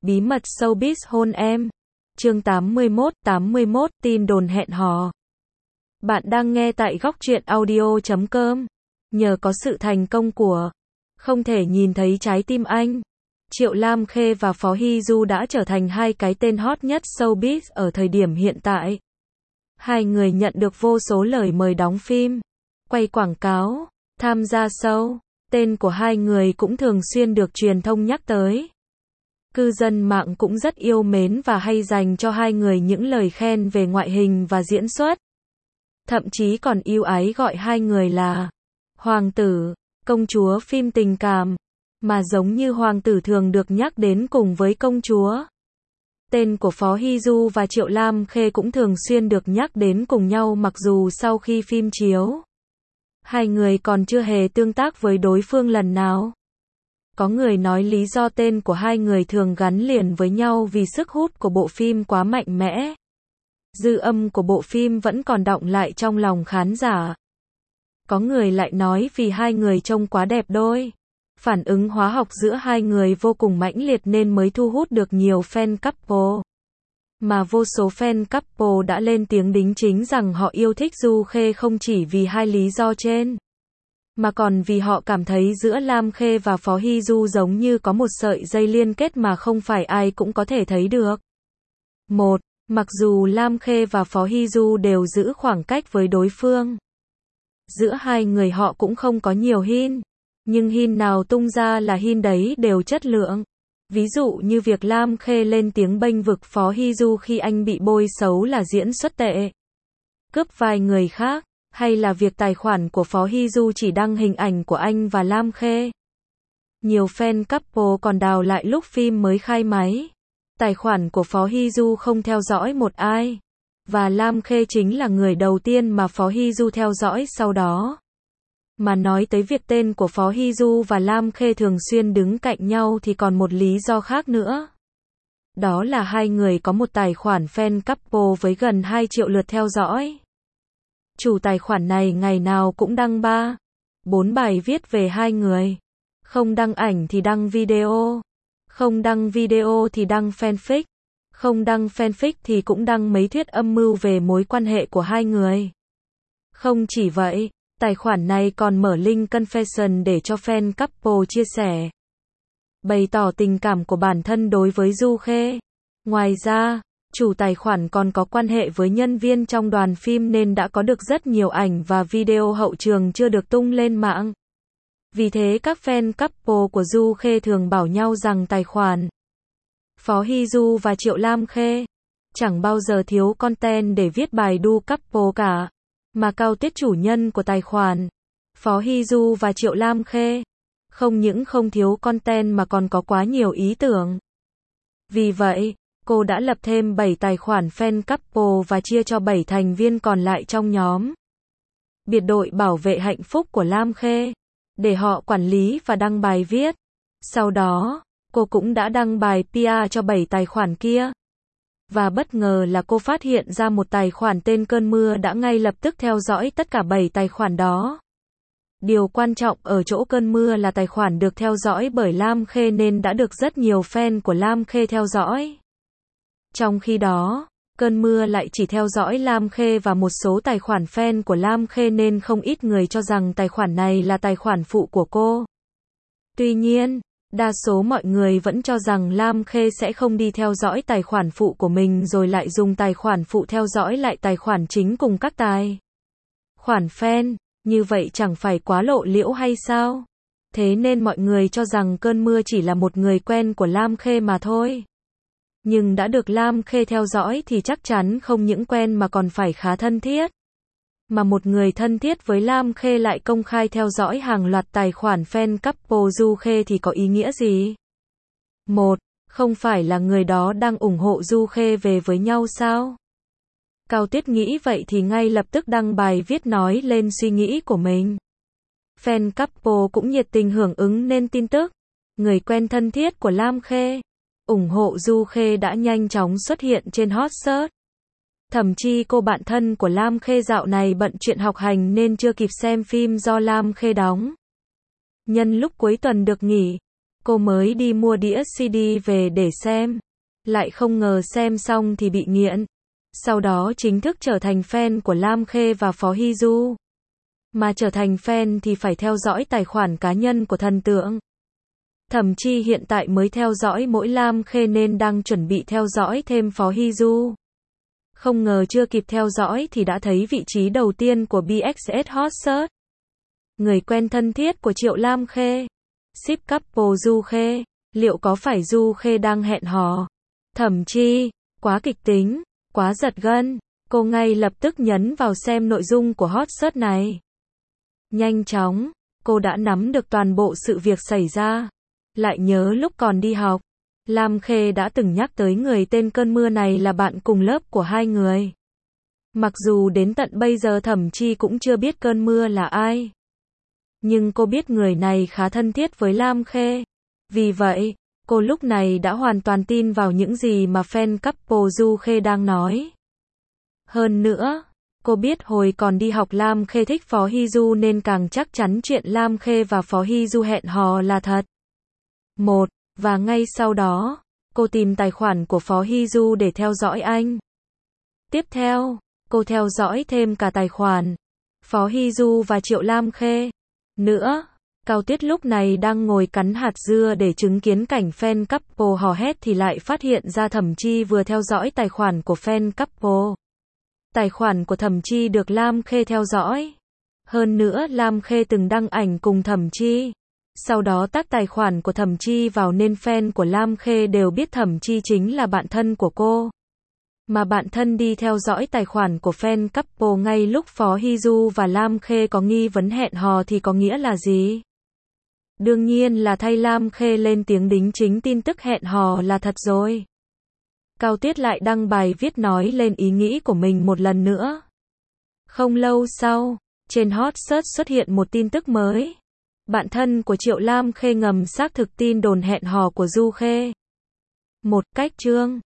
Bí mật showbiz hôn em. Chương 81, tin đồn hẹn hò. Bạn đang nghe tại góc truyện audio.com. Nhờ có sự thành công của Không thể nhìn thấy trái tim anh, Triệu Lam Khê và Phó Hy Du đã trở thành hai cái tên hot nhất showbiz ở thời điểm hiện tại. Hai người nhận được vô số lời mời đóng phim, quay quảng cáo, tham gia show. Tên của hai người cũng thường xuyên được truyền thông nhắc tới. Cư dân mạng cũng rất yêu mến và hay dành cho hai người những lời khen về ngoại hình và diễn xuất. Thậm chí còn ưu ái gọi hai người là hoàng tử, công chúa phim tình cảm, mà giống như hoàng tử thường được nhắc đến cùng với công chúa. Tên của Phó Hy Du và Triệu Lam Khê cũng thường xuyên được nhắc đến cùng nhau, mặc dù sau khi phim chiếu, hai người còn chưa hề tương tác với đối phương lần nào. Có người nói lý do tên của hai người thường gắn liền với nhau vì sức hút của bộ phim quá mạnh mẽ. Dư âm của bộ phim vẫn còn đọng lại trong lòng khán giả. Có người lại nói vì hai người trông quá đẹp đôi. Phản ứng hóa học giữa hai người vô cùng mãnh liệt nên mới thu hút được nhiều fan couple. Mà vô số fan couple đã lên tiếng đính chính rằng họ yêu thích Du Khê không chỉ vì hai lý do trên, mà còn vì họ cảm thấy giữa Lam Khê và Phó Hy Du giống như có một sợi dây liên kết mà không phải ai cũng có thể thấy được. 1. Mặc dù Lam Khê và Phó Hy Du đều giữ khoảng cách với đối phương, giữa hai người họ cũng không có nhiều hint, nhưng hint nào tung ra là hint đấy đều chất lượng. Ví dụ như việc Lam Khê lên tiếng bênh vực Phó Hy Du khi anh bị bôi xấu là diễn xuất tệ, cướp vai người khác, hay là việc tài khoản của Phó Hy Du chỉ đăng hình ảnh của anh và Lam Khê. Nhiều fan couple còn đào lại lúc phim mới khai máy. Tài khoản của Phó Hy Du không theo dõi một ai, và Lam Khê chính là người đầu tiên mà Phó Hy Du theo dõi sau đó. Mà nói tới việc tên của Phó Hy Du và Lam Khê thường xuyên đứng cạnh nhau thì còn một lý do khác nữa. Đó là hai người có một tài khoản fan couple với gần 2 triệu lượt theo dõi. Chủ tài khoản này ngày nào cũng đăng 3-4 bài viết về hai người. Không đăng ảnh thì đăng video. Không đăng video thì đăng fanfic. Không đăng fanfic thì cũng đăng mấy thuyết âm mưu về mối quan hệ của hai người. Không chỉ vậy, tài khoản này còn mở link confession để cho fan couple chia sẻ, bày tỏ tình cảm của bản thân đối với Du Khê. Ngoài ra, chủ tài khoản còn có quan hệ với nhân viên trong đoàn phim nên đã có được rất nhiều ảnh và video hậu trường chưa được tung lên mạng. Vì thế các fan couple của Du Khê thường bảo nhau rằng tài khoản Phó Hy Du và Triệu Lam Khê chẳng bao giờ thiếu content để viết bài đu couple cả. Mà Cao Tuyết, chủ nhân của tài khoản Phó Hy Du và Triệu Lam Khê, không những không thiếu content mà còn có quá nhiều ý tưởng. Vì vậy, cô đã lập thêm 7 tài khoản fan couple và chia cho 7 thành viên còn lại trong nhóm biệt đội bảo vệ hạnh phúc của Lam Khê, để họ quản lý và đăng bài viết. Sau đó, cô cũng đã đăng bài PR cho 7 tài khoản kia. Và bất ngờ là cô phát hiện ra một tài khoản tên Cơn Mưa đã ngay lập tức theo dõi tất cả 7 tài khoản đó. Điều quan trọng ở chỗ Cơn Mưa là tài khoản được theo dõi bởi Lam Khê nên đã được rất nhiều fan của Lam Khê theo dõi. Trong khi đó, Cơn Mưa lại chỉ theo dõi Lam Khê và một số tài khoản fan của Lam Khê nên không ít người cho rằng tài khoản này là tài khoản phụ của cô. Tuy nhiên, đa số mọi người vẫn cho rằng Lam Khê sẽ không đi theo dõi tài khoản phụ của mình rồi lại dùng tài khoản phụ theo dõi lại tài khoản chính cùng các tài khoản fan, như vậy chẳng phải quá lộ liễu hay sao? Thế nên mọi người cho rằng Cơn Mưa chỉ là một người quen của Lam Khê mà thôi. Nhưng đã được Lam Khê theo dõi thì chắc chắn không những quen mà còn phải khá thân thiết. Mà một người thân thiết với Lam Khê lại công khai theo dõi hàng loạt tài khoản fan couple Du Khê thì có ý nghĩa gì? 1. Không phải là người đó đang ủng hộ Du Khê về với nhau sao? Cao Tuyết nghĩ vậy thì ngay lập tức đăng bài viết nói lên suy nghĩ của mình. Fan couple cũng nhiệt tình hưởng ứng nên tin tức người quen thân thiết của Lam Khê ủng hộ Du Khê đã nhanh chóng xuất hiện trên hot search. Thậm chí cô bạn thân của Lam Khê dạo này bận chuyện học hành nên chưa kịp xem phim do Lam Khê đóng. Nhân lúc cuối tuần được nghỉ, Cô mới đi mua đĩa CD về để xem. Lại không ngờ xem xong thì bị nghiện. Sau đó chính thức trở thành fan của Lam Khê và Phó Hy Du. Mà trở thành fan thì phải theo dõi tài khoản cá nhân của thần tượng. Thậm chí hiện tại mới theo dõi mỗi Lam Khê nên đang chuẩn bị theo dõi thêm Phó Hy Du. Không ngờ chưa kịp theo dõi thì đã thấy vị trí đầu tiên của BXS Hot Search. Người quen thân thiết của Triệu Lam Khê. Ship couple Du Khê. Liệu có phải Du Khê đang hẹn hò? Thậm chí, quá kịch tính, quá giật gân. Cô ngay lập tức nhấn vào xem nội dung của Hot Search này. Nhanh chóng, cô đã nắm được toàn bộ sự việc xảy ra. Lại nhớ lúc còn đi học, Lam Khê đã từng nhắc tới người tên Cơn Mưa này là bạn cùng lớp của hai người. Mặc dù đến tận bây giờ thậm chí cũng chưa biết Cơn Mưa là ai. Nhưng cô biết người này khá thân thiết với Lam Khê. Vì vậy, cô lúc này đã hoàn toàn tin vào những gì mà fan couple Du Khê đang nói. Hơn nữa, cô biết hồi còn đi học Lam Khê thích Phó Hy Du nên càng chắc chắn chuyện Lam Khê và Phó Hy Du hẹn hò là thật. Và ngay sau đó, cô tìm tài khoản của Phó Hy Du để theo dõi anh. Tiếp theo, cô theo dõi thêm cả tài khoản Phó Hy Du và Triệu Lam Khê. Nữa, Cao Tuyết lúc này đang ngồi cắn hạt dưa để chứng kiến cảnh fan couple hò hét thì lại phát hiện ra Thẩm Chi vừa theo dõi tài khoản của fan couple. Tài khoản của Thẩm Chi được Lam Khê theo dõi. Hơn nữa Lam Khê từng đăng ảnh cùng Thẩm Chi. Sau đó tag tài khoản của Thẩm Chi vào nên fan của Lam Khê đều biết Thẩm Chi chính là bạn thân của cô. Mà bạn thân đi theo dõi tài khoản của fan couple ngay lúc Phó Hy Du và Lam Khê có nghi vấn hẹn hò thì có nghĩa là gì? Đương nhiên là thay Lam Khê lên tiếng đính chính tin tức hẹn hò là thật rồi. Cao Tuyết lại đăng bài viết nói lên ý nghĩ của mình một lần nữa. Không lâu sau, trên Hot Search xuất hiện một tin tức mới. Bạn thân của Triệu Lam Khê ngầm xác thực tin đồn hẹn hò của Du Khê. Cách chương